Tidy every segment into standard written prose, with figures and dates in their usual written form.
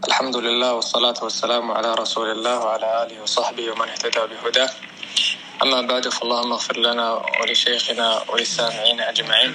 الحمد لله والصلاة والسلام على رسول الله وعلى آله وصحبه ومن اهتدى بهداه. أما بعد، فاللهم اغفر لنا ولشيخنا وللسامعين أجمعين.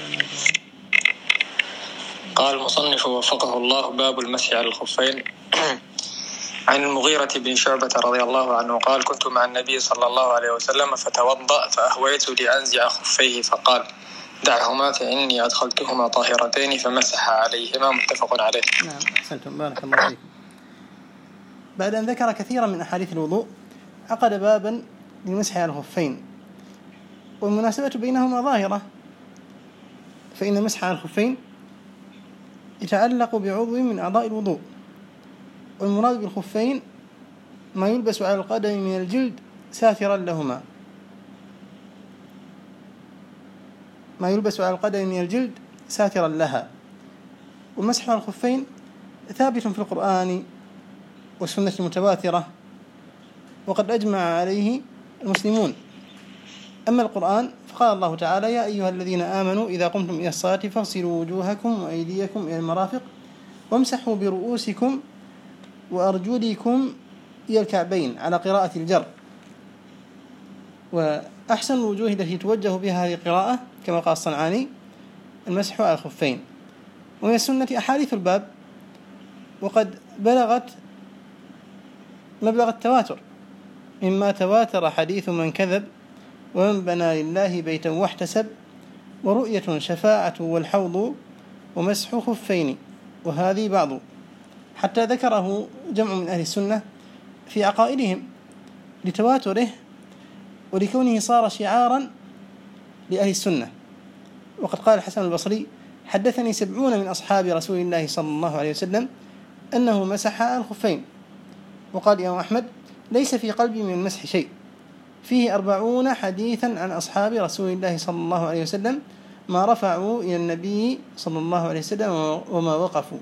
قال المصنف وفقه الله: باب المسح على الخفين. عن المغيرة بن شعبة رضي الله عنه قال: كنت مع النبي صلى الله عليه وسلم فتوضأ فأهويت لأنزع خفيه فقال: دعهما فإني أدخلتهما طاهرتين، فمسح عليهما. متفق عليه. نعم، أحسنتم، بارك الله فيكم. بعد أن ذكر كثيرا من أحاديث الوضوء عقد بابا للمسح على الخفين، والمناسبة بينهما ظاهرة، فإن المسح على الخفين يتعلق بعضو من أعضاء الوضوء، والمراد بالخفين ما يلبس على القدم من الجلد ساترا لهما، ما يلبس على القدم من الجلد ساترا لها. والمسح على الخفين ثابت في القرآن والسنة المتواترة، وقد أجمع عليه المسلمون. أما القرآن فقال الله تعالى: يا أيها الذين آمنوا إذا قمتم إلى الصلاة فاغسلوا وجوهكم وأيديكم إلى المرافق وامسحوا برؤوسكم وأرجلكم إلى الكعبين، على قراءة الجر. وأحسن الوجوه التي توجه بها هذه القراءة كما قال الصنعاني المسح على الخفين. ومن السنة أحاديث الباب، وقد بلغت مبلغ التواتر، مما تواتر حديث من كذب، ومن بنى لله بيتا واحتسب، ورؤية شفاعة والحوض، ومسح خفين، وهذه بعض، حتى ذكره جمع من أهل السنة في عقائدهم لتواتره ولكونه صار شعارا لأهل السنة. وقد قال الحسن البصري: حدثني 70 من أصحاب رسول الله صلى الله عليه وسلم أنه مسح على الخفين. وقال الإمام أحمد: ليس في قلبي من المسح شيء، فيه 40 حديثا عن أصحاب رسول الله صلى الله عليه وسلم ما رفعوا إلى النبي صلى الله عليه وسلم وما وقفوا.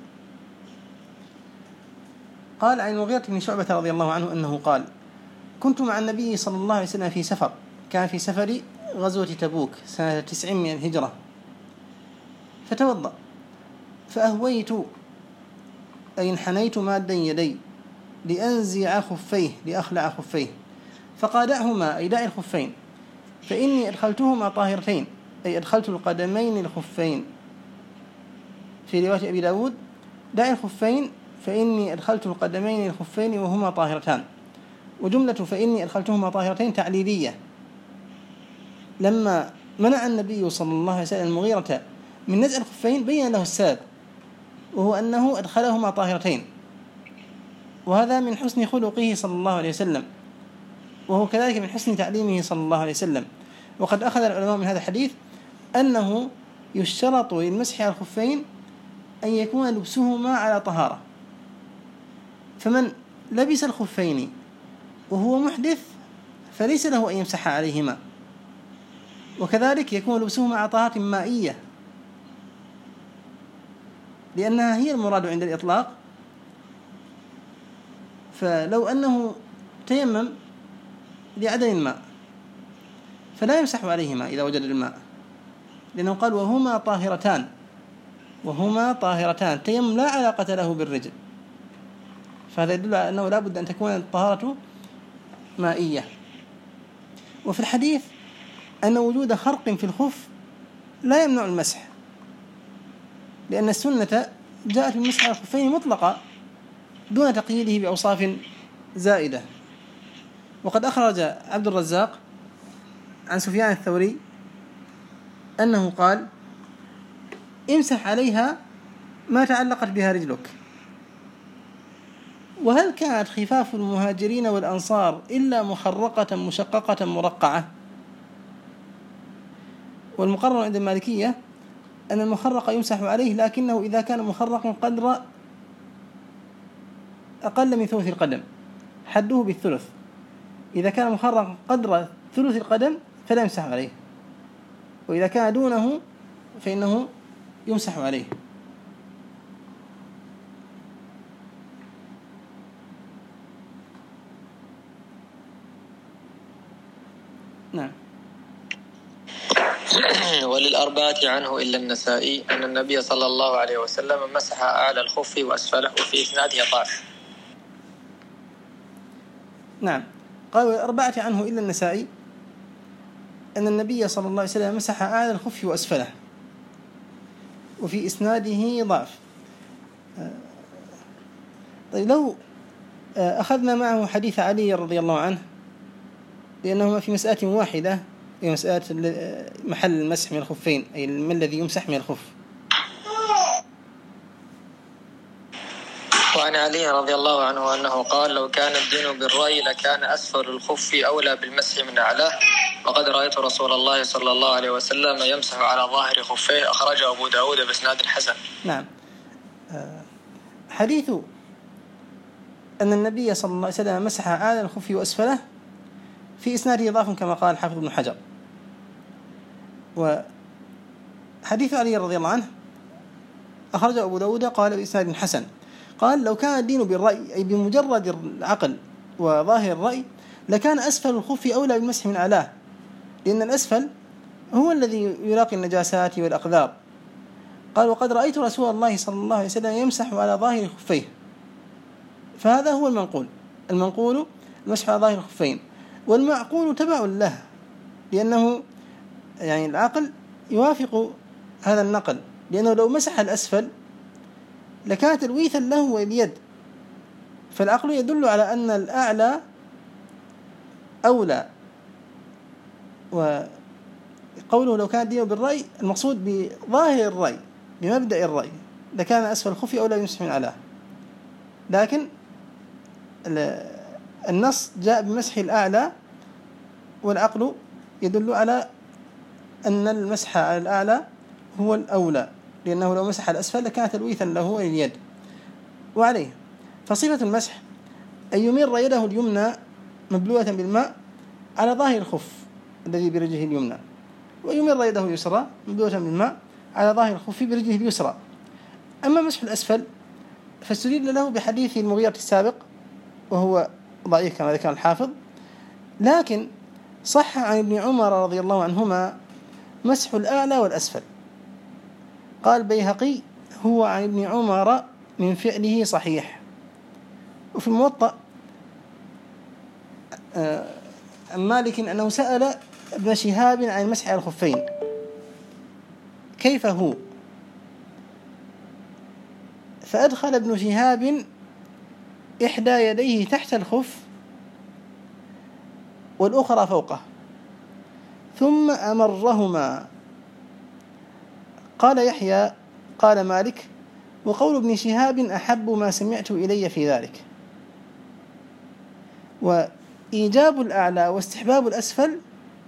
قال عن المغيرة بن شعبة رضي الله عنه أنه قال: كنت مع النبي صلى الله عليه وسلم في سفر، كان في سفر غزوة تبوك سنة 9 من الهجرة، فتوضأ فأهويت أي انحنيت مادا يدي لأنزع خفيه، لأخلع خفيه، فقال: دعهما أي دع الخفين، فإني أدخلتهما طاهرتين، أي أدخلت القدمين الخفين. في رواية أبي داود: دع الخفين فإني أدخلت القدمين الخفين وهما طاهرتان. وجملة فإني أدخلتهما طاهرتين تعليلية، لما منع النبي صلى الله عليه وسلم المغيرة من نزع الخفين بين له السبب، وهو أنه أدخلهما طاهرتين، وهذا من حسن خلقه صلى الله عليه وسلم، وهو كذلك من حسن تعليمه صلى الله عليه وسلم. وقد أخذ العلماء من هذا الحديث أنه يشترط للمسح على الخفين أن يكون لبسهما على طهارة، فمن لبس الخفين وهو محدث فليس له أن يمسح عليهما، وكذلك يكون لبسهما على طهارة مائية، لأنها هي المراد عند الإطلاق. فلو أنه تيمم لعدم الماء فلا يمسح عليهما إذا وجد الماء، لأنه قال: وهما طاهرتان، وهما طاهرتان، تيمم لا علاقة له بالرجل، فهذا يدل على أنه لا بد أن تكون الطهارة مائية. وفي الحديث أن وجود خرق في الخف لا يمنع المسح، لأن السنة جاءت بالمسح على الخفين مطلقة دون تقييده بأوصاف زائدة. وقد أخرج عبد الرزاق عن سفيان الثوري أنه قال: امسح عليها ما تعلقت بها رجلك. وهل كانت خفاف المهاجرين والأنصار إلا مخرقة مشققة مرقعة؟ والمقرر عند المالكية أن المخرق يمسح عليه، لكنه إذا كان مخرقا قدر أقل من ثلث القدم حده بالثلث. إذا كان مخرقا قدر ثلث القدم فلا يمسح عليه، وإذا كان دونه فإنه يمسح عليه. نعم. وللأربعة عنه إلا النسائي أن النبي صلى الله عليه وسلم مسح أعلى الخف وأسفله، وفي إسناده ضعف. نعم. قال والأربعة عنه إلا النسائي أن النبي صلى الله عليه وسلم مسح أعلى الخف وأسفله، وفي إسناده ضعف. طيب لو أخذنا معه حديث علي رضي الله عنه، لأنهما في مسألة واحدة، هي مسألة محل المسح من الخفين، أي ما الذي يمسح من الخف. وعن علي رضي الله عنه أنه قال: لو كان الدين بالرأي لكان أسفل الخف أولى بالمسح من أعلاه، وقد رأيت رسول الله صلى الله عليه وسلم يمسح على ظاهر خفيه، أخرجه أبو داود بإسناد حسن. نعم. حديث أن النبي صلى الله عليه وسلم مسح أعلى الخف وأسفله في إسناده ضعف كما قال حافظ ابن حجر. وحديث علي رضي الله عنه أخرجه أبو داود قال بإسناد حسن، قال: لو كان الدين بالرأي، أي بمجرد العقل وظاهر الرأي، لكان أسفل الخف أولى بالمسح من أعلاه، لأن الأسفل هو الذي يلاقي النجاسات والأقذار. قال: وقد رأيت رسول الله صلى الله عليه وسلم يمسح على ظاهر خفيه، فهذا هو المنقول المسح على ظاهر الخفين، والمعقول تبع له، لأنه يعني العقل يوافق هذا النقل، لأنه لو مسح الأسفل لكانت تلويثا له واليد، فالعقل يدل على أن الأعلى أولى. وقوله لو كان الدين بالرأي المقصود بظاهر الرأي، بمبدأ الرأي، لكان أسفل الخف أولى بمسح من أعلاه، لكن النص جاء بمسح الأعلى، والعقل يدل على أن المسح على الأعلى هو الأولى، لأنه لو مسح الأسفل لكانت تلويثا له واليد. وعليه فصفة المسح أن يمر يده اليمنى مبلولة بالماء على ظاهر الخف الذي برجله اليمنى، ويمر يده اليسرى مبلولة بالماء على ظاهر الخف برجله اليسرى. أما مسح الأسفل فاستدل له بحديث المغيرة السابق، وهو ضعيف كما ذكر الحافظ، لكن صح عن ابن عمر رضي الله عنهما مسح الأعلى والأسفل. قال بيهقي: هو عن ابن عمر من فعله صحيح. وفي الموطأ عن مالك أنه سأل ابن شهاب عن المسح على الخفين كيف هو، فأدخل ابن شهاب إحدى يديه تحت الخف والأخرى فوقه، ثم أمرهما. قال يحيى: قال مالك: وقول ابن شهاب أحب ما سمعت إلي في ذلك. وإيجاب الأعلى واستحباب الأسفل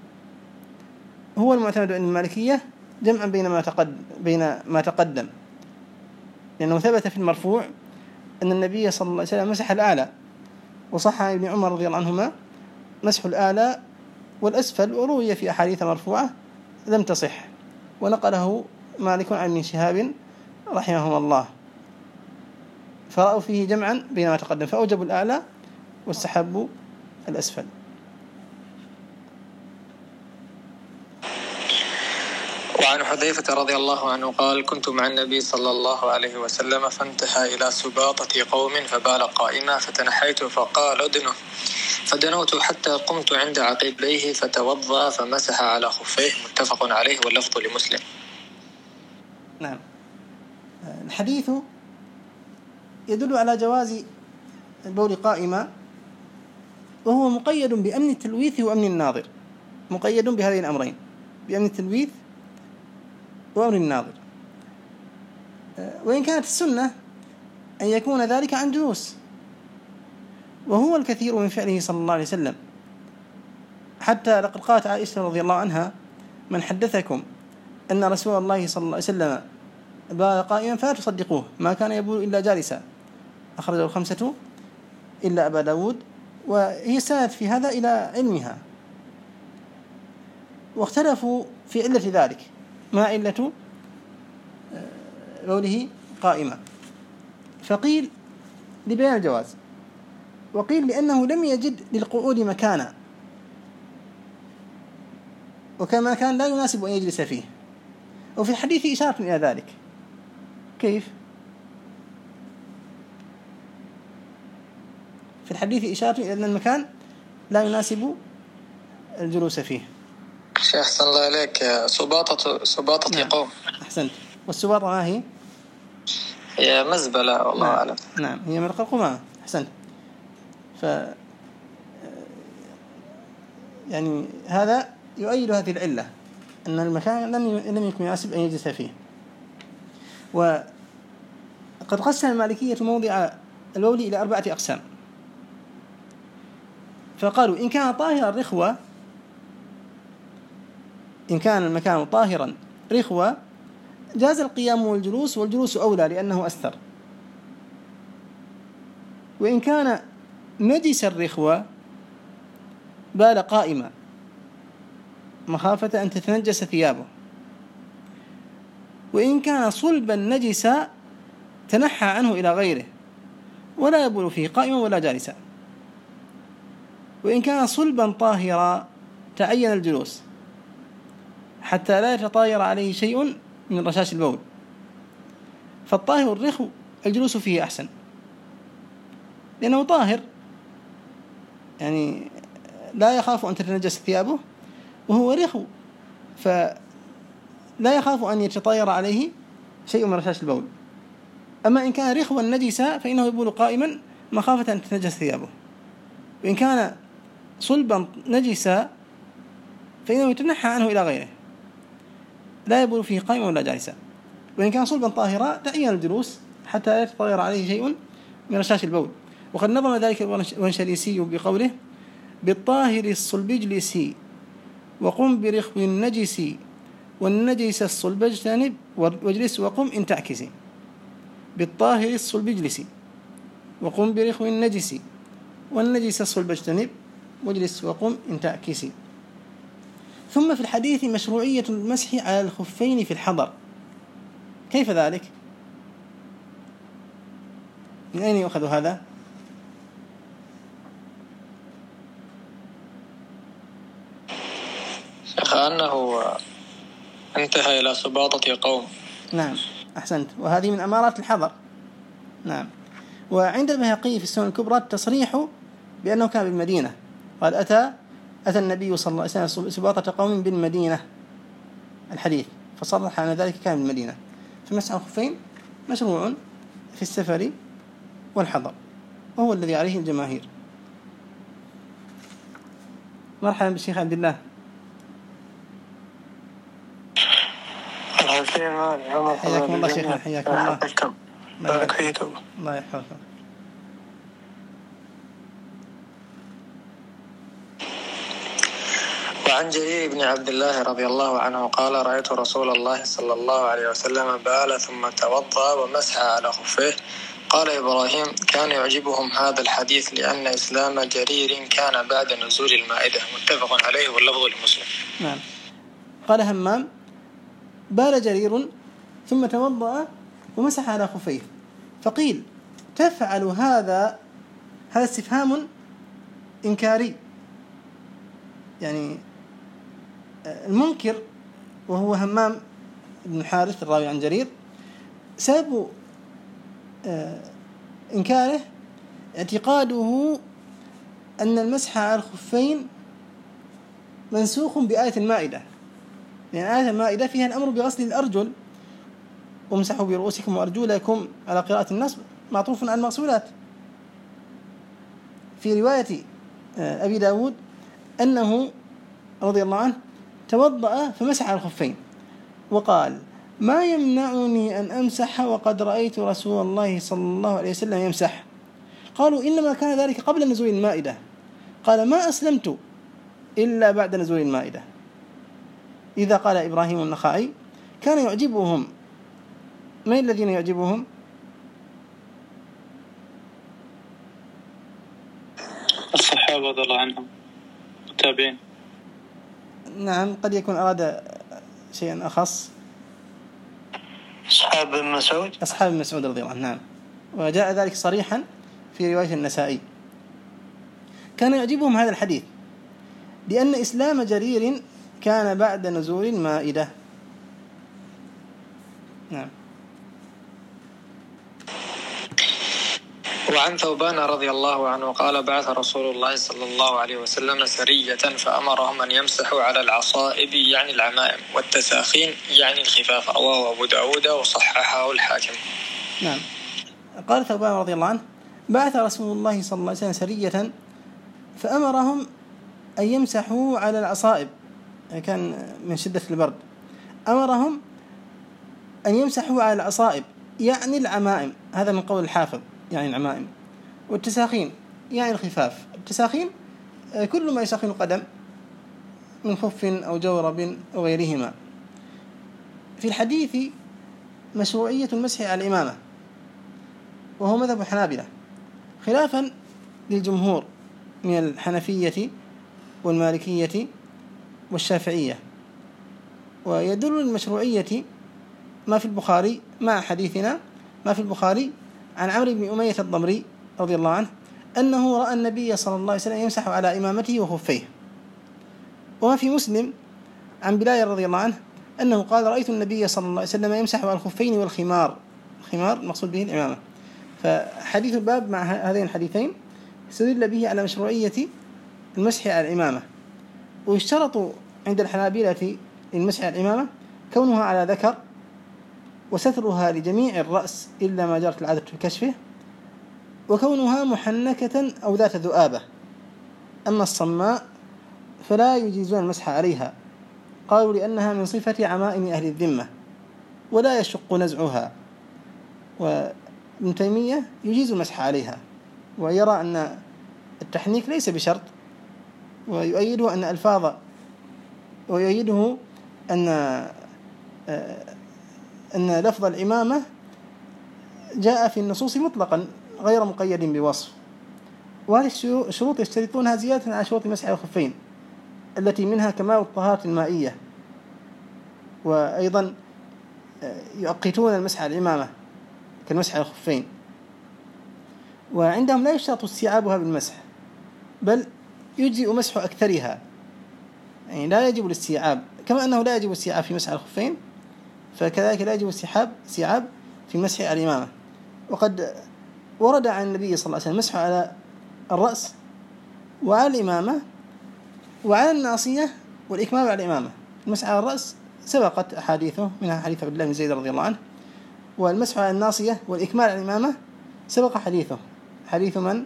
هو المعتمد عند المالكية، جمعا بين ما تقدم، لأنه ثبت في المرفوع أن النبي صلى الله عليه وسلم مسح الأعلى، وصح عن ابن عمر رضي الله عنهما مسح الأعلى والأسفل، وروي في أحاديث مرفوعة لم تصح، ونقله مالك عن ابن شهاب رحمه الله، فرأوا فيه جمعا بين ما تقدم، فأوجبوا الأعلى واستحبوا الأسفل. وعن حذيفة رضي الله عنه قال: كنت مع النبي صلى الله عليه وسلم فانتهى إلى سباطة قوم فبال قائما، فتنحيت فقال: ادنه، فدنوت حتى قمت عند عقبيه فتوضأ فمسح على خفيه. متفق عليه، واللفظ لمسلم. نعم. الحديث يدل على جواز البول قائما، وهو مقيد بأمن التلويث وأمن الناظر، مقيد بهذين الأمرين، بأمن التلويث وأمر الناظر. وإن كانت السنة أن يكون ذلك عن جلوس، وهو الكثير من فعله صلى الله عليه وسلم، حتى لقد قالت عائشة رضي الله عنها: من حدثكم أن رسول الله صلى الله عليه وسلم بال قائما فلا تصدقوه، ما كان يبول إلا جالسا. أخرجه الخمسة إلا أبا داود، وهي سنت في هذا إلى علمها، واختلفوا في علة ذلك، ما علة بوله قائما، فقيل لبيان الجواز، وقيل لأنه لم يجد للقعود مكانا، وكما كان لا يناسب أن يجلس فيه. وفي الحديث إشارة إلى ذلك. كيف؟ في الحديث إشارة إلى أن المكان لا يناسب الجلوس فيه. شيخ أحسن الله عليك. سباطة نعم. قوم. أحسنت. والسباطة ما هي؟ هي مزبلة والله نعم. أعلم. نعم هي مرق القمامة. أحسنت. يعني هذا يؤيد هذه العلة أن المكان لم يكن يناسب أن يجلس فيه. وقد قسم المالكية موضع البول إلى 4 أقسام، فقالوا إن كان طاهرا رخوة، إن كان المكان طاهرا رخوة جاز القيام والجلوس، والجلوس أولى لأنه أستر. وإن كان نجس الرخوة بال قائما مخافة أن تتنجس ثيابه. وإن كان صلبا نجسا تنحى عنه إلى غيره ولا يبول فيه قائما ولا جالسا. وإن كان صلبا طاهرا تعين الجلوس حتى لا يتطاير عليه شيء من رشاش البول، فالطاهر الرخو الجلوس فيه أحسن لأنه طاهر، يعني لا يخاف أن تتنجس ثيابه، وهو رخو فلا يخاف أن يتطاير عليه شيء من رشاش البول. أما إن كان رخوا نجسا فإنه يبول قائما مخافة أن تتنجس ثيابه. وإن كان صلبا نجسا فإنه يتنحى عنه إلى غيره لا يبول فيه قائما ولا جالسا. وإن كان صلبا طاهرا تعين الجلوس حتى لا يتطاير عليه شيء من رشاش البول. وقد نظم ذلك الونشليسي بقوله: بالطاهر الصلب اجلس وقم برخو النجس والنجس الصلب اجتنب واجلس وقم إن تعكسي. بالطاهر الصلب اجلس وقم برخو النجس والنجس الصلب اجتنب واجلس وقم إن تعكسي. ثم في الحديث مشروعية المسح على الخفين في الحضر. كيف ذلك؟ من أين يؤخذ هذا؟ أنه انتهى إلى سباطة قوم. نعم أحسنت. وهذه من أمارات الحضر. نعم. وعند البيهقي في السنن الكبرى التصريح بأنه كان بالمدينة، قال أتى النبي صلى الله عليه وسلم سباطة قوم بالمدينة الحديث، فصرح أن ذلك كان بالمدينة. فمسح الخفين مشروع في السفر والحضر، وهو الذي عليه الجماهير. مرحبا بالشيخ عبد الله. حياكم الله شيخنا. حياكم الله. بارك فيكم. الله يحفظكم. وعن جرير بن عبد الله رضي الله عنه قال: رأيت رسول الله صلى الله عليه وسلم بال ثم توضأ ومسح على خفيه. قال إبراهيم: كان يعجبهم هذا الحديث لأن إسلام جرير كان بعد نزول المائدة. متفق عليه واللفظ لمسلم. نعم. قال همام: بال جرير ثم توضأ ومسح على خفيه. فقيل: تفعل هذا استفهام إنكاري، يعني المنكر وهو همام بن حارث الراوي عن جرير سبب إنكاره اعتقاده أن المسح على الخفين منسوخ بآية المائدة، لأن آية المائدة فيها الأمر بغسل الأرجل وامسحوا برؤوسكم وأرجلكم على قراءة النصب معطوف على المغسولات. في رواية أبي داود أنه رضي الله عنه توضأ فمسح على الخفين وقال: ما يمنعني أن أمسح وقد رأيت رسول الله صلى الله عليه وسلم يمسح. قالوا: إنما كان ذلك قبل نزول المائدة. قال: ما أسلمت إلا بعد نزول المائدة. إذا قال إبراهيم النخعي: كان يعجبهم. من الذين يعجبهم؟ الصحابة رضي الله عنهم التابعين. نعم، قد يكون أراد شيئا أخص. أصحاب ابن مسعود رضي الله عنه. نعم، وجاء ذلك صريحا في رواية النسائي. كان يعجبهم هذا الحديث لأن إسلام جرير كان بعد نزول المائدة. نعم. وعن ثوبان رضي الله عنه قال بعث رسول الله صلى الله عليه وسلم سرية فأمرهم أن يمسحوا على العصائب يعني العمائم والتساخين يعني الخفاف، رواه أبو داود وصححه الحاكم. نعم. قال ثوبان رضي الله عنه بعث رسول الله صلى الله عليه وسلم سرية فأمرهم أن يمسحوا على العصائب، كان من شدة البرد، أمرهم أن يمسحوا على العصائب يعني العمائم، هذا من قول الحافظ يعني العمائم، والتساخين يعني الخفاف. التساخين كل ما يساخن القدم من خف أو جورب أو غيرهما. في الحديث مشروعية المسح على الإمامة، وهو مذهب الحنابلة خلافا للجمهور من الحنفية والمالكية والشافعية. ويدل المشروعية ما في البخاري مع حديثنا، ما في البخاري عن عمرو بن أمية الضمري رضي الله عنه أنه رأى النبي صلى الله عليه وسلم يمسح على إمامته وخفيه. وما في مسلم عن بلال رضي الله عنه أنه قال رأيت النبي صلى الله عليه وسلم يمسح على الخفين والخمار، الخمار المقصود به الإمامة. فحديث الباب مع هذين الحديثين استدل به على مشروعية المسح على الإمامة. ويشترط عند الحنابلة للمسح على الإمامة كونها على ذكر، وسترها لجميع الرأس إلا ما جرت العادة في كشفه، وكونها محنكة أو ذات ذؤابة. أما الصماء فلا يجيزون المسح عليها، قالوا لأنها من صفة عمائم أهل الذمة ولا يشق نزعها. وابن تيمية يجيز المسح عليها ويرى أن التحنيك ليس بشرط، ويؤيده أن ألفاظ، ويؤيده أن لفظ الإمامة جاء في النصوص مطلقا غير مقيد بوصف. وهذه الشروط يشترطونها زيادة على شروط مسح الخفين التي منها كمال الطهارة المائية. وأيضا يؤقتون المسح على الإمامة كالمسح على الخفين. وعندهم لا يشترط استيعابها بالمسح، بل يجزئ مسح أكثرها، يعني لا يجب الاستيعاب، كما أنه لا يجب الاستيعاب في مسح على الخفين فكذلك لا يجب استيعاب في مسح على الإمامة. وقد ورد عن النبي صلى الله عليه وسلم مسح على الرأس وعلى الإمامة وعلى الناصية والإكمام على الإمامة. المسح على الرأس سبقت أحاديثه، منها حديث عبد الله بن زيد رضي الله عنه، والمسح على الناصية والإكمال على الإمامة سبق حديثه، حديث من؟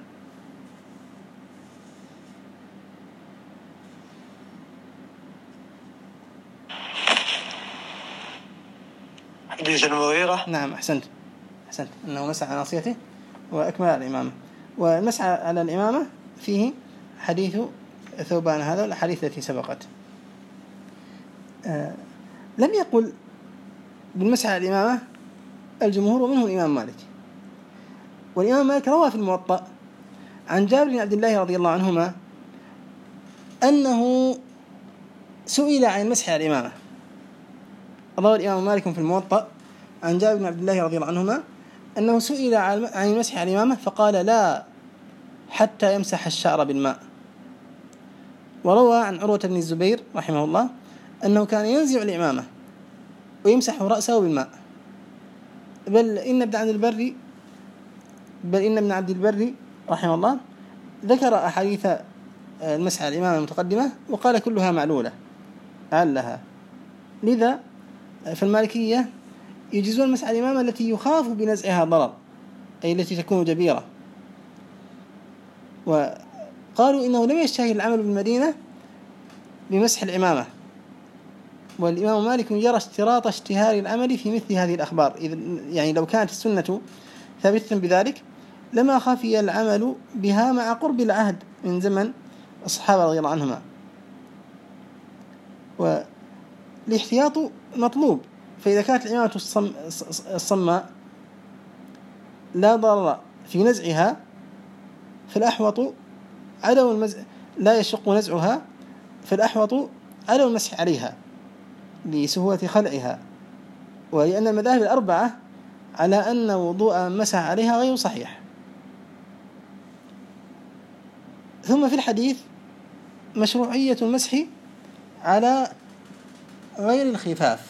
حديث المغيرة. نعم، أحسنت أنه مسح على ناصيته وأكمل على الإمامة. والمسح على الإمامة فيه حديث ثوبان هذا والأحاديث التي سبقت. لم يقل بالمسح على الإمامة الجمهور ومنهم الإمام مالك. والإمام مالك روى في الموطأ عن جابر بن عبد الله رضي الله عنهما أنه سئل عن المسح على الإمامة. روى الإمام مالك في الموطأ عن جابر بن عبد الله رضي الله عنهما أنه سئل عن المسح على الإمامة فقال لا حتى يمسح الشعر بالماء. وروى عن عروة بن الزبير رحمه الله أنه كان ينزع الإمامة ويمسح رأسه بالماء. بل إن ابن عبد البر رحمه الله ذكر أحاديث المسح على الإمامة المتقدمة وقال كلها معلولة علها. لذا فالمالكية يجيزون المسح على الإمامة التي يخاف بنزعها ضرر، أي التي تكون جبيرة. وقالوا إنه لم يشتهر العمل بالمدينة بمسح الإمامة، والإمام مالك يرى اشتراط اشتهار العمل في مثل هذه الأخبار. يعني لو كانت السنة ثابتة بذلك لما خفي العمل بها مع قرب العهد من زمن الصحابة رضي الله عنهما. والاحتياط مطلوب، فإذا كانت الإمامة الصماء لا ضرر في نزعها فالأحوط عدم لا يشق نزعها، فالأحوط عدم المسح عليها لسهولة خلعها. ولأن المذاهب الأربعة على أن وضوء مسح عليها غير صحيح. ثم في الحديث مشروعية المسح على غير الخفاف.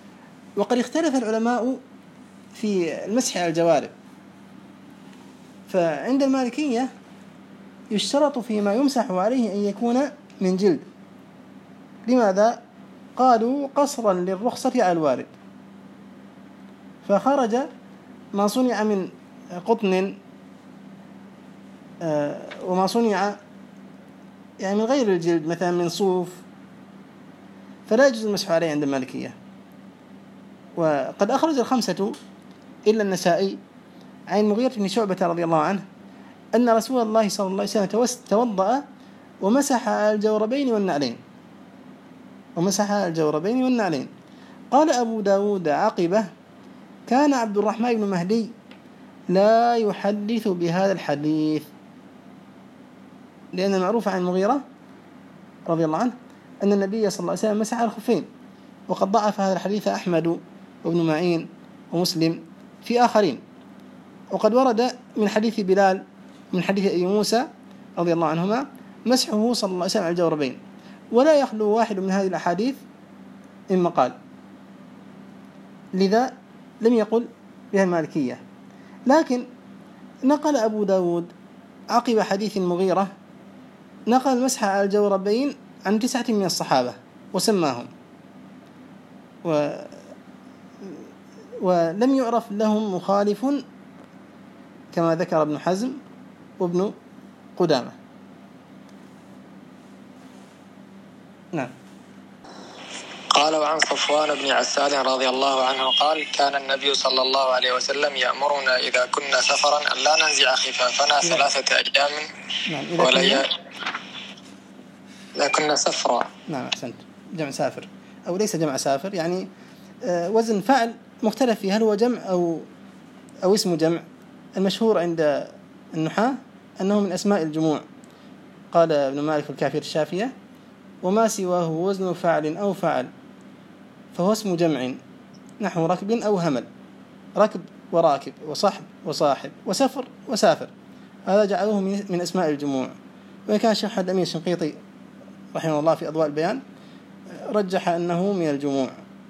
وقد اختلف العلماء في المسح على الجوارب، فعند المالكية يشترط فيما يمسح عليه أن يكون من جلد. لماذا؟ قالوا قصرا للرخصة على الوارد، فخرج ما صنع من قطن وما صنع يعني من غير الجلد مثلا من صوف، فلا يجوز المسح عليه عند المالكية. وقد أخرج الخمسة إلا النسائي عن المغيرة بن شعبة رضي الله عنه أن رسول الله صلى الله عليه وسلم توضأ ومسح على الجوربين والنعلين. قال أبو داود عقبه: كان عبد الرحمن بن مهدي لا يحدث بهذا الحديث، لأن المعروف عن المغيرة رضي الله عنه أن النبي صلى الله عليه وسلم مسح على الخفين، وقد ضعف هذا الحديث أحمد وابن معين ومسلم في آخرين. وقد ورد من حديث بلال من حديث أبي موسى رضي الله عنهما مسحه صلى الله عليه وسلم على الجوربين، ولا يخلو واحد من هذه الأحاديث من مقال، لذا لم يقل بها المالكية. لكن نقل أبو داود عقب حديث المغيرة نقل المسح على الجوربين عن 9 من الصحابة وسماهم، ولم يعرف لهم مخالف كما ذكر ابن حزم وابن قدامة. نعم. قال: وعن صفوان بن عسال رضي الله عنه قال: كان النبي صلى الله عليه وسلم يأمرنا إذا كنا سفرا أن لا ننزع خفافنا 3 أيام وليالي. إذا كنا سفرا. نعم أحسنت، جمع سافر أو ليس جمع سافر، يعني وزن فعل مختلف فيه، هل هو جمع أو اسم جمع. المشهور عند النحاة أنه من أسماء الجموع. قال ابن مالك في الكافية الشافية: وما سواه وزن فعل أو فعل فهو اسم جمع، نحو ركب أو همل، ركب وراكب وصحب وصاحب وسفر وسافر، هذا جعلوه من أسماء الجموع. وكان الشيخ محمد الأمين الشنقيطي رحمه الله في أضواء البيان رجح أنه من الجموع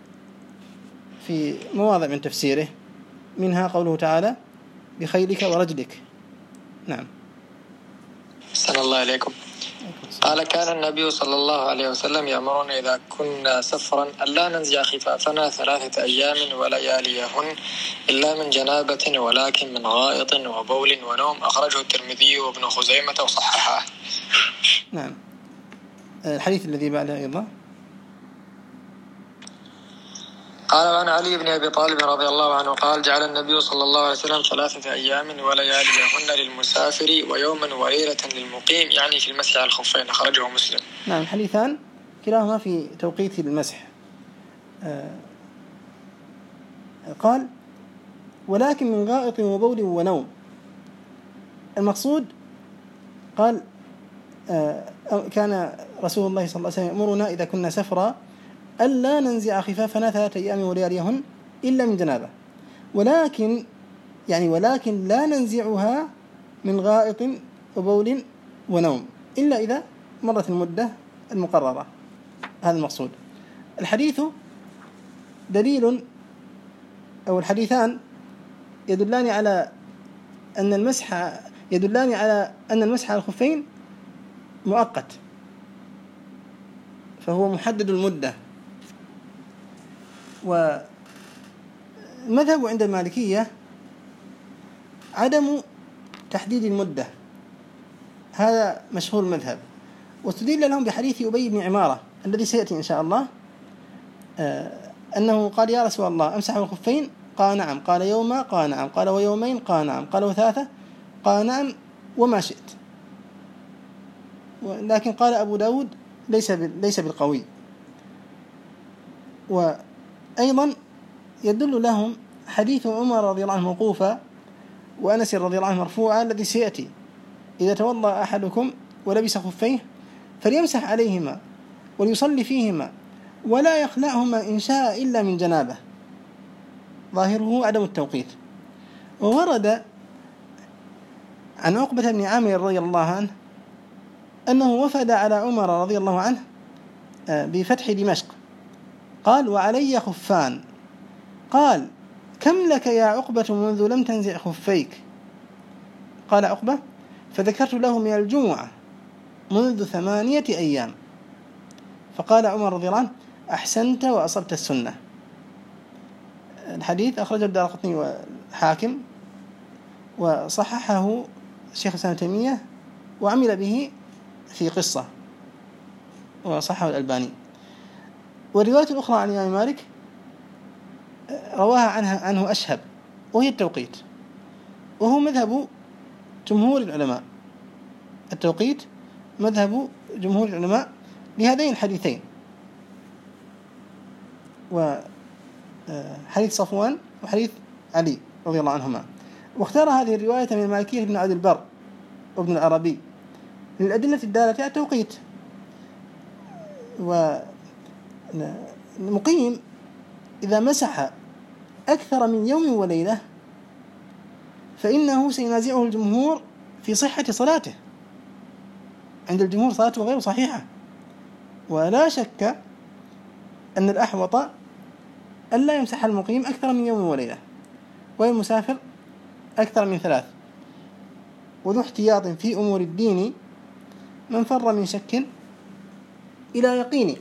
في مواضع من تفسيره، منها قوله تعالى: بخيلك ورجلك. نعم. أحسن الله عليكم. قال: كان النبي صلى الله عليه وسلم يأمرنا إذا كنا سفرا ألا ننزع خفافنا 3 أيام ولياليهن إلا من جنابة ولكن من غائط وبول ونوم. أخرجه الترمذي وابن خزيمة وصححه. نعم. الحديث الذي بعده أيضا قال: عن علي بن أبي طالب رضي الله عنه قال: جعل النبي صلى الله عليه وسلم 3 أيام ولياليهن للمسافر ويوما وليلة للمقيم، يعني في المسح على الخفين. أخرجه مسلم. نعم. الحديثان كلاهما في توقيت المسح. قال: ولكن من غائط وبول ونوم. المقصود قال كان رسول الله صلى الله عليه وسلم يأمرنا إذا كنا سفرا ألا ننزع خفافنا 3 أيام ولياليهن إلا من جنابة، ولكن لا ننزعها من غائط وبول ونوم إلا إذا مرت المدة المقررة. هذا المقصود. الحديث دليل، أو الحديثان يدلان على أن المسح على الخفين مؤقت، فهو محدد المدة. والمذهب عند المالكية عدم تحديد المدة، هذا مشهور المذهب. واستدل لهم بحديث أبي بن عمارة الذي سيأتي إن شاء الله، أنه قال: يا رسول الله أمسح الخفين؟ قال: نعم. قال: يوما؟ قال: نعم. قال: ويومين؟ قال: نعم. قال: و3؟ قال: نعم. وما شئت. لكن قال أبو داود ليس بالقوي. وأيضا يدل لهم حديث عمر رضي الله عنه موقوفا وأنس رضي الله عنه مرفوعا الذي سيأتي: إذا توضأ أحدكم ولبس خفيه فليمسح عليهما وليصلي فيهما ولا يخلعهما إن شاء إلا من جنابه، ظاهره عدم التوقيت. وورد عن عقبة بن عامر رضي الله عنه أنه وفد على عمر رضي الله عنه بفتح دمشق، قال: وعلي خفان. قال: كم لك يا عقبة منذ لم تنزع خفيك؟ قال عقبة: فذكرت له من الجمعة منذ 8 أيام، فقال عمر رضي الله عنه: أحسنت وأصبت السنة. الحديث أخرجه الدارقطني والحاكم، وصححه الشيخ الإسلام ابن تيمية، وعمل به في قصة وصححه الألباني. والرواية الأخرى عن الإمام مالك رواها عنه أشهب، وهي التوقيت، وهو مذهب جمهور العلماء. التوقيت مذهب جمهور العلماء لهذين الحديثين، وحديث صفوان وحديث علي رضي الله عنهما. واختار هذه الرواية من المالكية ابن عبد البر وابن العربي للأدلة الدالة على التوقيت. والمقيم إذا مسح أكثر من يوم وليلة فإنه سينازعه الجمهور في صحة صلاته. عند الجمهور صلاته غير صحيحة، ولا شك أن الأحوط ألا يمسح المقيم أكثر من يوم وليلة، والمسافر أكثر من 3. وذو احتياط في أمور الدين من فر من شك إلى يقين.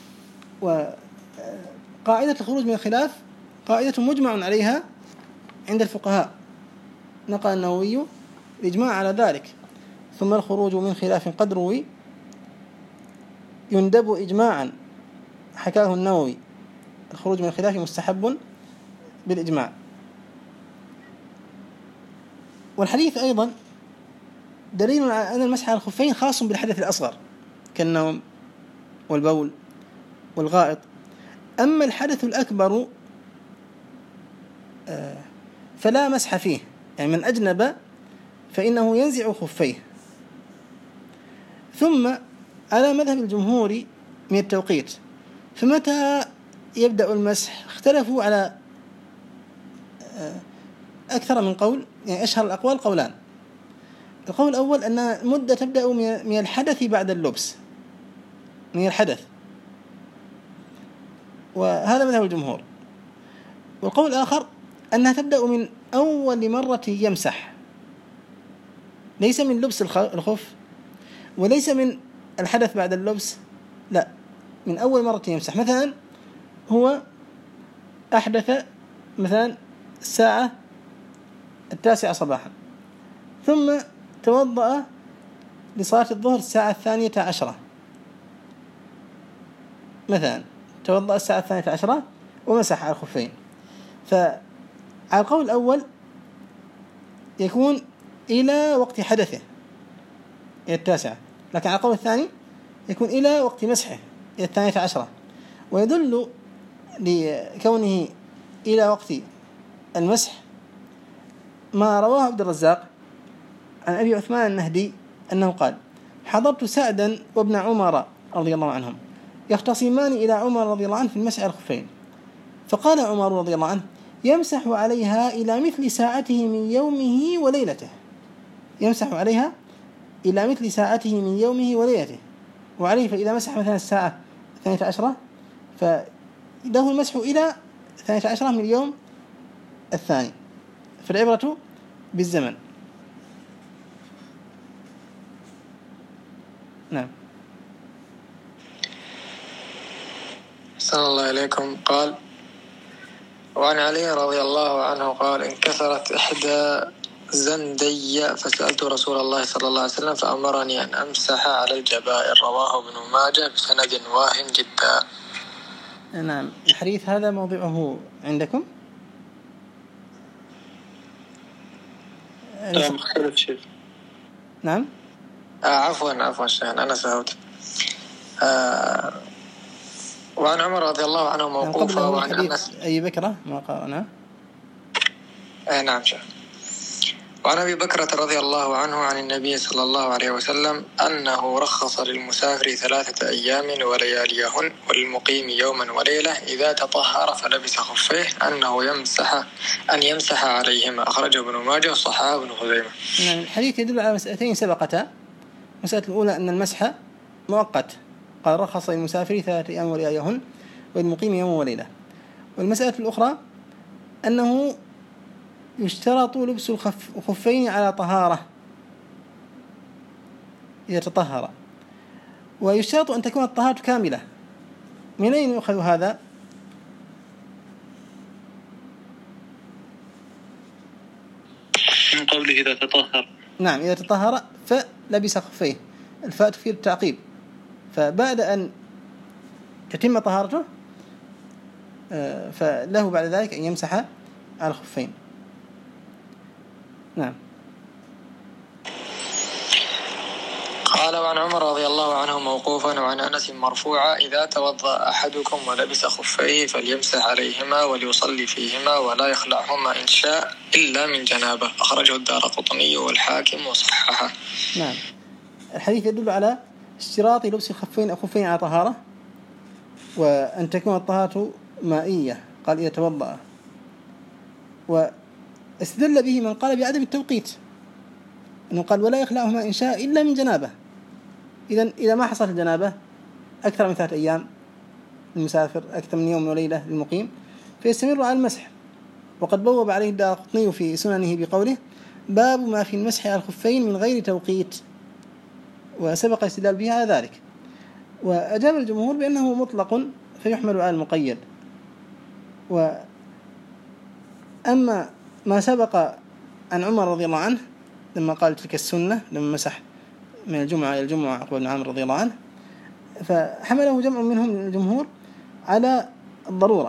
وقاعدة الخروج من الخلاف قاعدة مجمع عليها عند الفقهاء، نقل النووي الإجماع على ذلك. ثم الخروج من خلاف قد روي يندب إجماعا، حكاه النووي: الخروج من الخلاف مستحب بالإجماع. والحديث أيضا دليل على أن المسح على الخفين خاص بالحدث الأصغر كالنوم والبول والغائط. أما الحدث الأكبر فلا مسح فيه، يعني من أجنب فإنه ينزع خفيه. ثم على مذهب الجمهور من التوقيت، فمتى يبدأ المسح؟ اختلفوا على أكثر من قول، يعني أشهر الأقوال قولان. القول الأول أن المدة تبدأ من الحدث بعد اللبس، من الحدث، وهذا مذهب الجمهور. والقول الآخر أنها تبدأ من أول مرة يمسح، ليس من لبس الخف، وليس من الحدث بعد اللبس، لا، من أول مرة يمسح. مثلا هو أحدث مثلا الساعة 9 صباحا، ثم توضأ لصلاة الظهر الساعة 12 مثلا، توضأ الساعة 12 ومسح على الخفين. فعلى القول الأول يكون إلى وقت حدثه إلى 9، لكن على القول الثاني يكون إلى وقت مسحه إلى 12. ويدل لكونه إلى وقت المسح ما رواه عبد الرزاق عن أبي عثمان النهدي أنه قال: حضرت سعدا وابن عمر رضي الله عنهم يختصمان إلى عمر رضي الله عنه في المسح على الخفين، فقال عمر رضي الله عنه: يمسح عليها إلى مثل ساعته من يومه وليلته، يمسح عليها إلى مثل ساعته من يومه وليلته، وعليه فإذا مسح مثلا الساعة 12 فله المسح إلى 12 من اليوم الثاني، فالعبرة بالزمن. نعم. صلى الله عليكم. قال: وعن علي رضي الله عنه قال: انكسرت إحدى زندي فسألت رسول الله صلى الله عليه وسلم فأمرني أن أمسح على الجبائر. رواه ابن ماجه بسند واهن جدا. نعم. الحديث هذا موضوعه عندكم؟ مختلف شيء. نعم. عفوا شيخ، أنا سهوت. وعن عمر رضي الله عنه موقوفا. وعن أنس أي بكرة ما قرأنا. نعم شيخ. وعن أبي بكرة رضي الله عنه عن النبي صلى الله عليه وسلم أنه رخص للمسافر 3 أيام ولياليهن وللمقيم يوما وليلة إذا تطهر فلبس خفيه أن يمسح عليهما. أخرجه ابن ماجه وصححه ابن خزيمة. نعم. الحديث يدل على مسألتين سبقتا. المسألة الأولى أن المسح مؤقت، قال: رخص للمسافر 3 أيام ولياليهن وللمقيم يوم وليلة. والمسألة الأخرى أنه يشترط لبس الخفين على طهارة، إذا تطهر. ويشترط أن تكون الطهارة كاملة. من أين يؤخذ هذا؟ من قوله إذا تطهر. نعم، إذا تطهر فلبس خفيه، الفاء تفيد التعقيب، فبعد أن تتم طهارته فله بعد ذلك أن يمسح على الخفين. نعم. قال وعن عمر رضي الله عنه موقوفا وعن أنس مرفوعا إذا توضأ أحدكم ولبس خفيه فليمسح عليهما وليصلي فيهما ولا يخلعهما إن شاء إلا من جنابه. أخرجه الدارقطني والحاكم وصححه. نعم، الحديث يدل على اشتراط لبس الخفين على طهارة، وأن تكون الطهارة مائية. قال إذا توضأ، واستدل به من قال بعدم التوقيت، أنه قال ولا يخلعهما إن شاء إلا من جنابه. إذا ما حصلت الجنابة أكثر من 3 أيام للمسافر، أكثر من يوم وليلة للمقيم، فيستمر على المسح. وقد بوب عليه الدارقطني في سننه بقوله باب ما في المسح على الخفين من غير توقيت، وسبق الاستدلال به على ذلك. وأجاب الجمهور بأنه مطلق فيحمل على المقيد. وأما ما سبق عن عمر رضي الله عنه لما قال تلك السنة، لما مسح من الجمعة إلى الجمعة عقب بن عامر رضي الله عنه، فحمله جمع منهم من الجمهور على الضرورة.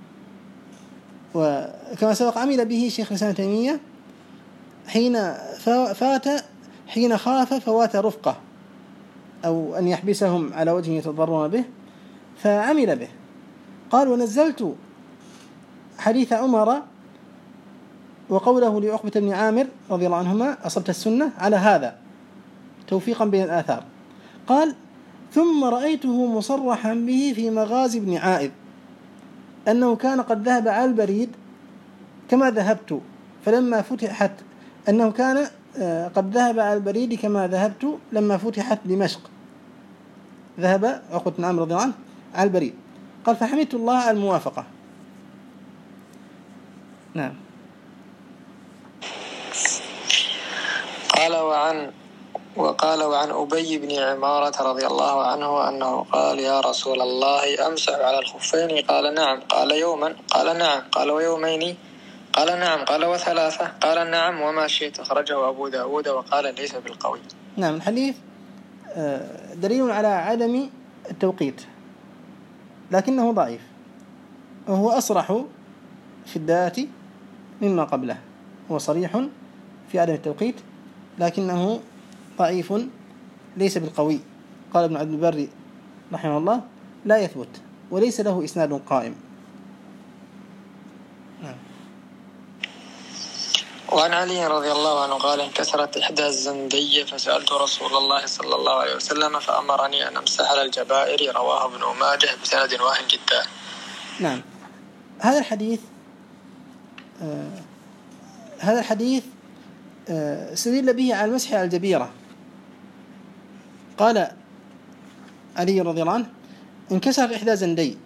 وكما سبق عمل به شيخ الإسلام ابن تيمية حين خاف فوات رفقة أو أن يحبسهم على وجه يتضرون به، فعمل به. قال ونزلت حديث عمر وقوله لعقبة بن عامر رضي الله عنهما أصبت السنة على هذا توفيقا بين الآثار. قال ثم رأيته مصرحا به في مغازي بن عائذ أنه كان قد ذهب على البريد كما ذهبت، فلما فتحت أنه كان قد ذهب على البريد كما ذهبت لما فتحت دمشق. ذهب عقبة بن عامر رضي الله عنه على البريد. قال فحمدت الله على الموافقة. نعم. وقال وعن أبي بن عمارة رضي الله عنه أنه قال يا رسول الله أمسح على الخفين؟ قال نعم. قال يوما؟ قال نعم. قال ويومين؟ قال نعم. قال وثلاثة؟ قال نعم وما شئت. أخرجه أبو داود وقال ليس بالقوي. نعم، الحديث دليل على عدم التوقيت لكنه ضعيف، وهو أصرح في الداءة مما قبله. هو صريح في عدم التوقيت لكنه ضعيف ليس بالقوي. قال ابن عبد البر رحمه الله لا يثبت وليس له إسناد قائم. وعن علي رضي الله عنه قال انكسرت إحدى الزندي فسألت رسول الله صلى الله عليه وسلم فأمرني أن أمسح على الجبائر. رواه ابن ماجه بسند واهن جدا. نعم، هذا الحديث استدل به على المسح على الجبيرة. قال علي رضي الله عنه انكسر إحدى زندي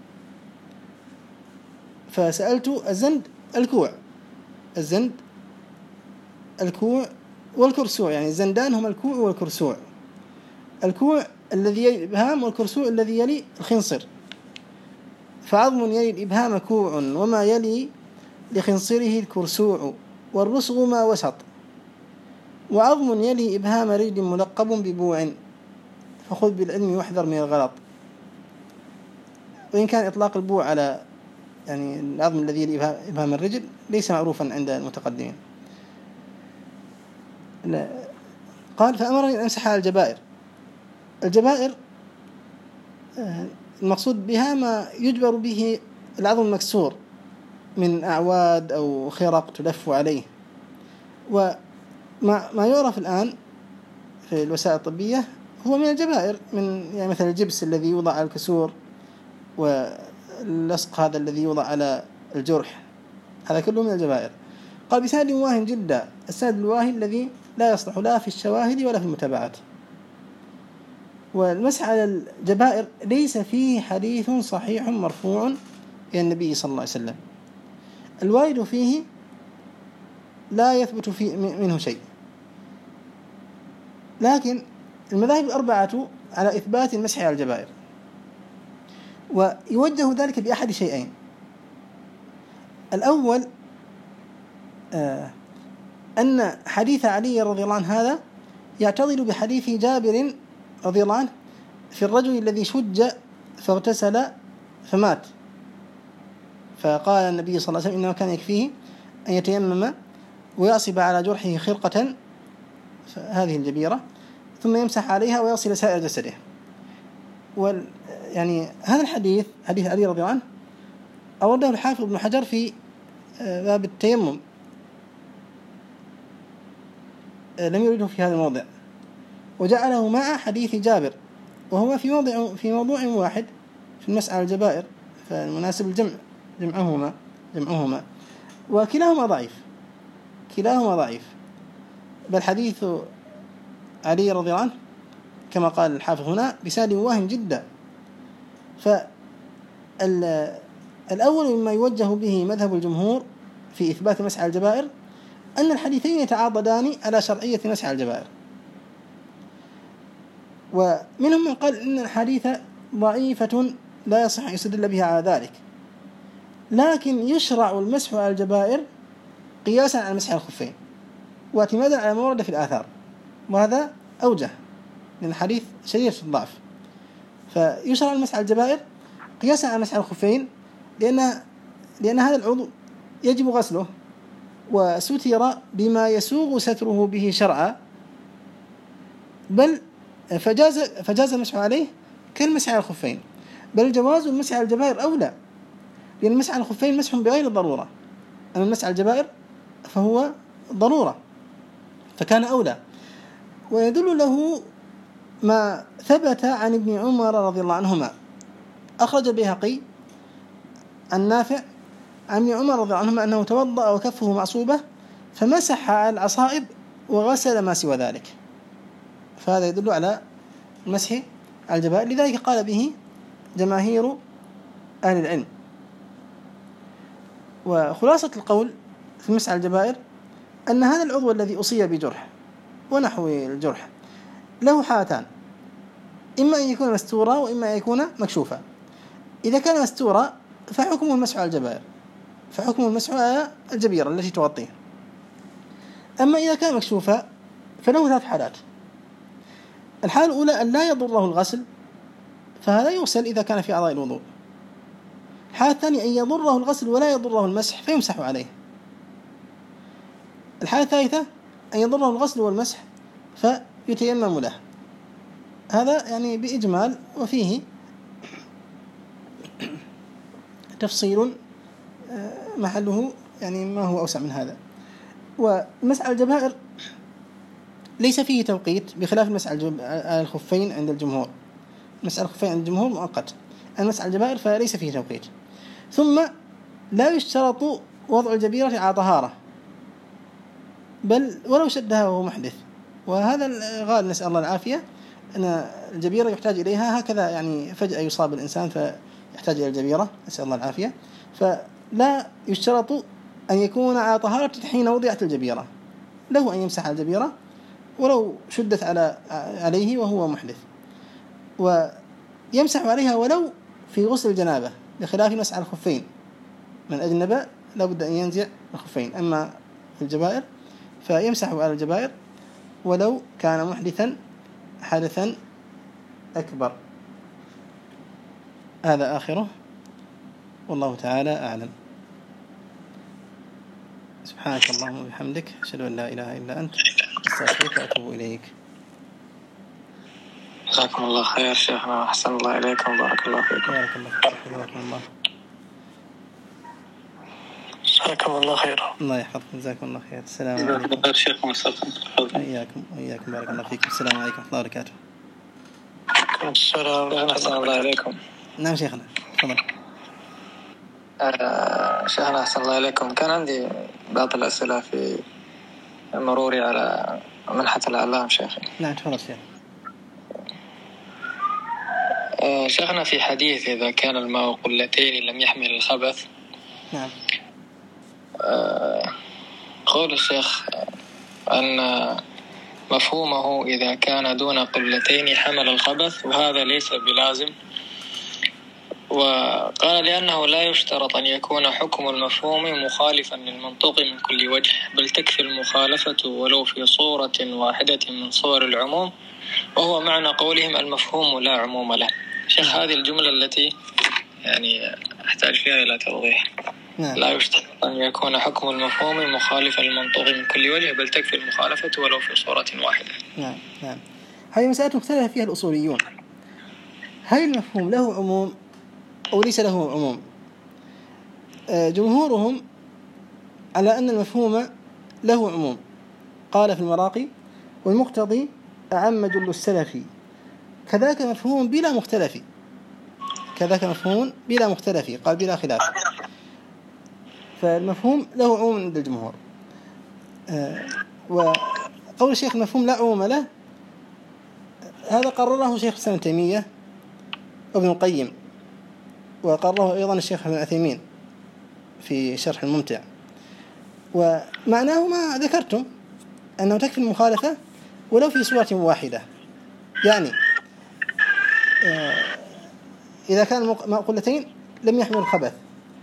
فسألت الزند الكوع والكرسوع، يعني الزندان هم الكوع والكرسوع. الكوع الذي يلي الإبهام والكرسوع الذي يلي الخنصر. فعظم يلي الإبهام كوع وما يلي لخنصره الكرسوع والرسغ ما وسط، وعظم يلي إبهام رجل ملقب ببوع فخذ بالعلم واحذر من الغلط. وإن كان إطلاق البوع على يعني العظم الذي يلي إبهام الرجل ليس معروفا عند المتقدمين. قال فأمرني أن أمسح على الجبائر المقصود بها ما يجبر به العظم المكسور من أعواد أو خرق تلف عليه. وما يعرف الآن في الوسائل الطبية هو من الجبائر، من يعني مثل الجبس الذي يوضع على الكسور واللصق هذا الذي يوضع على الجرح، هذا كله من الجبائر. قال بسند واهن جدا، السند الواهن الذي لا يصلح لا في الشواهد ولا في المتابعات. والمسح على الجبائر ليس فيه حديث صحيح مرفوع إلى النبي صلى الله عليه وسلم. الوارد فيه لا يثبت فيه منه شيء، لكن المذاهب الأربعة على إثبات المسح على الجبائر، ويوجه ذلك بأحد شيئين. الأول أن حديث علي رضي الله عنه هذا يعتضد بحديث جابر رضي الله عنه في الرجل الذي شج فاغتسل فمات، فقال النبي صلى الله عليه وسلم إنه كان يكفيه أن يتيمم ويعصب على جرحه خرقة هذه الجبيرة ثم يمسح عليها ويغسل سائر جسده. يعني هذا الحديث حديث علي رضي الله عنه أورده الحافظ ابن حجر في باب التيمم، لم يرده في هذا الموضع، وجعله مع حديث جابر، وهو في موضوع واحد في المسح على الجبائر، فالمناسب الجمع جمعهما وكلاهما ضعيف، بل حديث علي رضي الله عنه كما قال الحافظ هنا بسند واهم جدا. فالأول مما يوجه به مذهب الجمهور في إثبات المسح على الجبائر أن الحديثين يتعاضدان على شرعية المسح على الجبائر، ومنهم من قال إن الحديث ضعيفة لا يصح أن يستدل بها على ذلك، لكن يشرع المسح على الجبائر قياسا على المسح على الخفين واعتمادا على ما ورد في الآثار، وهذا أوجه لأن الحديث شديد الضعف. فيشرع المسح على الجبائر قياسا على المسح على الخفين لأن هذا العضو يجب غسله وستر بما يسوغ ستره به شرعا، بل فجاز المسح عليه كالمسح على الخفين، بل جواز المسح على الجبائر أولى، لأن المسح على الخفين مسح بغير الضرورة، أما المسح على الجبائر فهو ضرورة فكان أولى. ويدل له ما ثبت عن ابن عمر رضي الله عنهما، أخرج البيهقي عن نافع عن ابن عمر رضي الله عنهما أنه توضأ وكفه معصوبة فمسح على العصائب وغسل ما سوى ذلك، فهذا يدل على المسح على الجبائر، لذلك قال به جماهير أهل العلم. وخلاصة القول في المسح على الجبائر أن هذا العضو الذي أصيب بجرح ونحو الجرح له حالتان، إما أن يكون مستورا وإما أن يكون مكشوفا. إذا كان مستورا فحكمه المسح على الجبائر، فحكمه المسح على الجبيرة التي تغطيه. أما إذا كان مكشوفا فله 3 حالات. الحالة الأولى أن لا يضره الغسل، فهذا يغسل إذا كان في أعضاء الوضوء. الحالة الثانية أن يضره الغسل ولا يضره المسح فيمسح عليه. الحالة الثالثة أن يضره الغسل والمسح فيتيمم له. هذا يعني بإجمال، وفيه تفصيل محله يعني ما هو أوسع من هذا. والمسح على الجبائر ليس فيه توقيت بخلاف المسح على الخفين عند الجمهور. المسح على الخفين عند الجمهور مؤقت، المسح على الجبائر فليس فيه توقيت. ثم لا يشترط وضع الجبيرة على طهارة، بل ولو شدها وهو محدث، وهذا الغالب نسأل الله العافية، أن الجبيرة يحتاج إليها هكذا، يعني فجأة يصاب الإنسان فيحتاج إلى الجبيرة، نسأل الله العافية. فلا يشترط أن يكون على طهارة حين وضعت الجبيرة، له أن يمسح على الجبيرة ولو شدت عليه وهو محدث، ويمسح عليها ولو في غسل الجنابة، بخلاف المسح على الخفين، من أجنب لابد أن ينزع الخفين. أما في الجبائر فيمسح على الجبائر ولو كان محدثا حدثا أكبر. هذا آخره، والله تعالى أعلم. سبحانك اللهم وبحمدك، أشهد أن لا إله إلا أنت، أستغفرك وأتوب إليك. جزاكم الله خير شيخنا، أحسن الله إليكم، بارك الله فيكم. بارك الله فيك، جزاكم الله. جزاكم الله خير. الله يحفظكم، جزاكم الله خير. السلام عليكم. شيخ إياكم بارك الله فيكم. السلام عليكم ورحمة الله وبركاته. السلام، أحسن الله إليكم. نعم شيخنا، تفضل. شيخنا أحسن الله إليكم، كان عندي بعض الأسئلة في مروري على منحة الإعلام شيخي. نعم تفضل شيخ. شيخنا في حديث إذا كان الماء قلتين لم يحمل الخبث، نعم، قول الشيخ أن مفهومه إذا كان دون قلتين حمل الخبث، وهذا ليس بلازم. وقال لأنه لا يشترط أن يكون حكم المفهوم مخالفا للمنطوق من كل وجه، بل تكفي المخالفة ولو في صورة واحدة من صور العموم، وهو معنى قولهم المفهوم لا عموم له. شيخ هذه الجملة التي يعني أحتاج فيها إلى توضيح. لا يشترط أن يكون حكم المفهوم مخالفا للمنطوق من كل وجه، بل تكفي المخالفة ولو في صورة واحدة. نعم. هذه مسألة مختلف فيها الأصوليون، هل المفهوم له عموم أو ليس له عموم؟ جمهورهم على أن المفهوم له عموم. قال في المراقي: والمقتضي أعم جل السلف، كذاك مفهوم بلا مختلف. كذاك مفهوم بلا مختلف، قال بلا خلاف. فالمفهوم له عموم عند الجمهور. وقول الشيخ المفهوم لا عموم له، هذا قرره شيخ الإسلام ابن تيمية وابن القيم، وقرره أيضا الشيخ ابن عثيمين في شرح الممتع. ومعناه ما ذكرتم، أنه تكفي المخالفة ولو في صورة واحدة. يعني إذا كان مقولتين لم يحمل الخبث،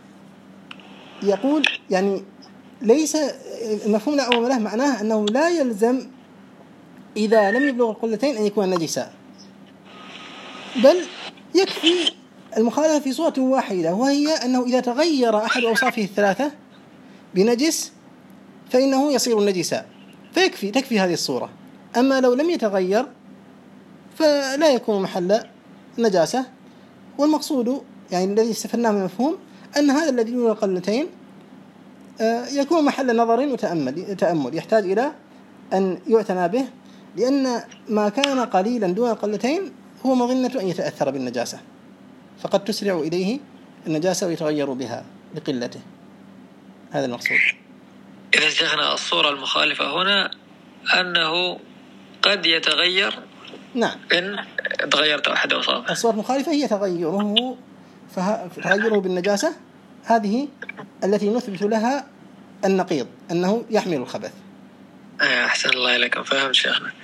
يقول يعني ليس المفهوم لا عموم له، معناه أنه لا يلزم إذا لم يبلغ القلتين أن يكون نجسا، بل يكفي المخالفة في صورة واحدة، وهي أنه إذا تغير أحد أوصافه الثلاثة بنجس فإنه يصير نجسا، تكفي هذه الصورة. أما لو لم يتغير فلا يكون محل نجاسة. والمقصود يعني الذي استفدناه من المفهوم أن هذا الذي دون القلتين يكون محل نظر وتأمل، يحتاج إلى أن يعتنى به، لأن ما كان قليلا دون القلتين هو مظنة أن يتأثر بالنجاسة، فقد تسرع إليه النجاسة ويتغير بها لقلته. هذا المقصود. إذا شيخنا الصورة المخالفة هنا أنه قد يتغير. نعم، إن تغيرت أحد أوصافه. الصورة المخالفة هي تغيره بالنجاسة، هذه التي نثبت لها النقيض أنه يحمل الخبث. أحسن الله إليكم، فهم شيخنا.